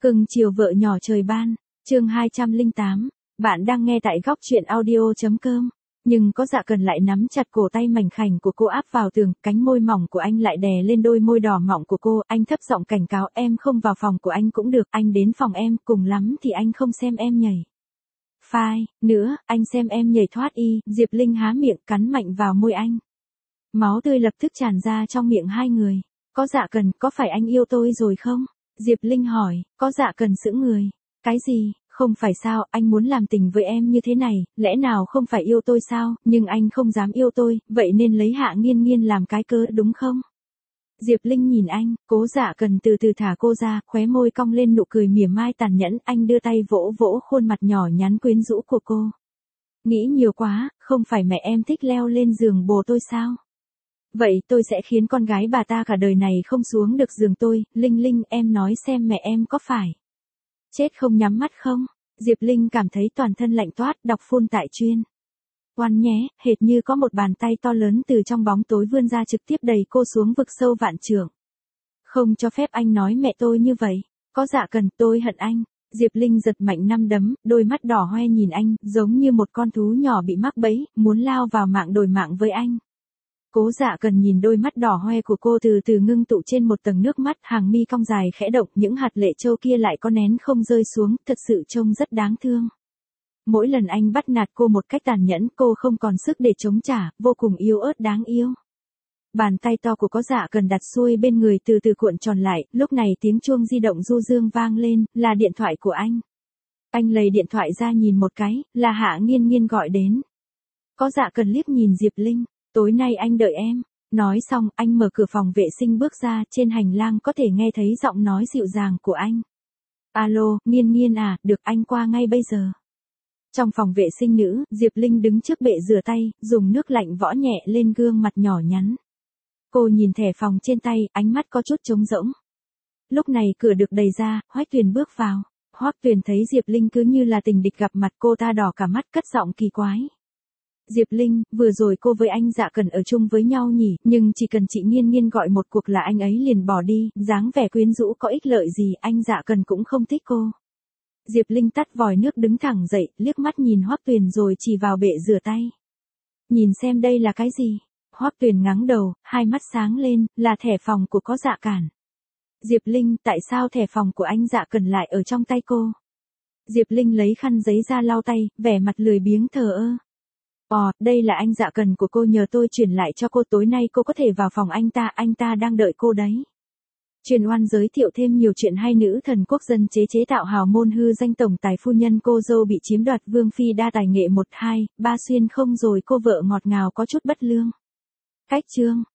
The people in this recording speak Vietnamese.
Cưng chiều vợ nhỏ trời ban, chương 208, bạn đang nghe tại góc truyện audio.com. Nhưng có Dạ Cần lại nắm chặt cổ tay mảnh khảnh của cô áp vào tường, cánh môi mỏng của anh lại đè lên đôi môi đỏ mọng của cô, anh thấp giọng cảnh cáo em không vào phòng của anh cũng được, anh đến phòng em, cùng lắm thì anh không xem em nhảy. Phai, nữa, anh xem em nhảy thoát y, Diệp Linh há miệng cắn mạnh vào môi anh. Máu tươi lập tức tràn ra trong miệng hai người. Có Dạ Cần, có phải anh yêu tôi rồi không? Diệp Linh hỏi, có Dạ Cần sững người. Cái gì, không phải sao, anh muốn làm tình với em như thế này, lẽ nào không phải yêu tôi sao, nhưng anh không dám yêu tôi, vậy nên lấy Hạ Nghiên Nghiên làm cái cớ đúng không? Diệp Linh nhìn anh, Cố Dạ Cần từ từ thả cô ra, khóe môi cong lên nụ cười mỉa mai tàn nhẫn, anh đưa tay vỗ vỗ khuôn mặt nhỏ nhắn quyến rũ của cô. Nghĩ nhiều quá, không phải mẹ em thích leo lên giường bồ tôi sao? Vậy tôi sẽ khiến con gái bà ta cả đời này không xuống được giường tôi, Linh Linh em nói xem mẹ em có phải chết không nhắm mắt không? Diệp Linh cảm thấy toàn thân lạnh toát, đọc phun tại chuyên. Oan nhé, hệt như có một bàn tay to lớn từ trong bóng tối vươn ra trực tiếp đẩy cô xuống vực sâu vạn trượng. Không cho phép anh nói mẹ tôi như vậy. Có Dạ Cần, tôi hận anh. Diệp Linh giật mạnh năm đấm, đôi mắt đỏ hoe nhìn anh, giống như một con thú nhỏ bị mắc bẫy, muốn lao vào mạng đổi mạng với anh. Cố Dạ Cần nhìn đôi mắt đỏ hoe của cô từ từ ngưng tụ trên một tầng nước mắt, hàng mi cong dài khẽ động, những hạt lệ trâu kia lại có nén không rơi xuống, thật sự trông rất đáng thương. Mỗi lần anh bắt nạt cô một cách tàn nhẫn, cô không còn sức để chống trả, vô cùng yếu ớt đáng yêu. Bàn tay to của Có Dạ Cần đặt xuôi bên người từ từ cuộn tròn lại, lúc này tiếng chuông di động du dương vang lên, là điện thoại của anh. Anh lấy điện thoại ra nhìn một cái, là Hạ Nghiên Nghiên gọi đến. Có Dạ Cần liếc nhìn Diệp Linh. Tối nay anh đợi em. Nói xong, anh mở cửa phòng vệ sinh bước ra, trên hành lang có thể nghe thấy giọng nói dịu dàng của anh. Alo, Nghiên Nghiên à, được anh qua ngay bây giờ. Trong phòng vệ sinh nữ, Diệp Linh đứng trước bệ rửa tay, dùng nước lạnh võ nhẹ lên gương mặt nhỏ nhắn. Cô nhìn thẻ phòng trên tay, ánh mắt có chút trống rỗng. Lúc này cửa được đẩy ra, Hoắc Tuyền bước vào. Hoắc Tuyền thấy Diệp Linh cứ như là tình địch gặp mặt, cô ta đỏ cả mắt cất giọng kỳ quái. Diệp Linh, vừa rồi cô với anh Dạ Cần ở chung với nhau nhỉ, nhưng chỉ cần chị Nghiên Nghiên gọi một cuộc là anh ấy liền bỏ đi, dáng vẻ quyến rũ có ích lợi gì, anh Dạ Cần cũng không thích cô. Diệp Linh tắt vòi nước đứng thẳng dậy, liếc mắt nhìn Hoắc Tuyền rồi chỉ vào bệ rửa tay. Nhìn xem đây là cái gì? Hoắc Tuyền ngáng đầu, hai mắt sáng lên, là thẻ phòng của Có Dạ Cản. Diệp Linh, tại sao thẻ phòng của anh Dạ Cần lại ở trong tay cô? Diệp Linh lấy khăn giấy ra lau tay, vẻ mặt lười biếng thờ ơ. Đây là anh Dạ Cần của cô nhờ tôi chuyển lại cho cô, tối nay cô có thể vào phòng anh ta đang đợi cô đấy. Truyền Oan giới thiệu thêm nhiều chuyện hay. Nữ thần quốc dân chế tạo hào môn hư danh tổng tài phu nhân cô dâu bị chiếm đoạt, vương phi đa tài nghệ 1, 2, 3 xuyên không rồi cô vợ ngọt ngào có chút bất lương. Cách chương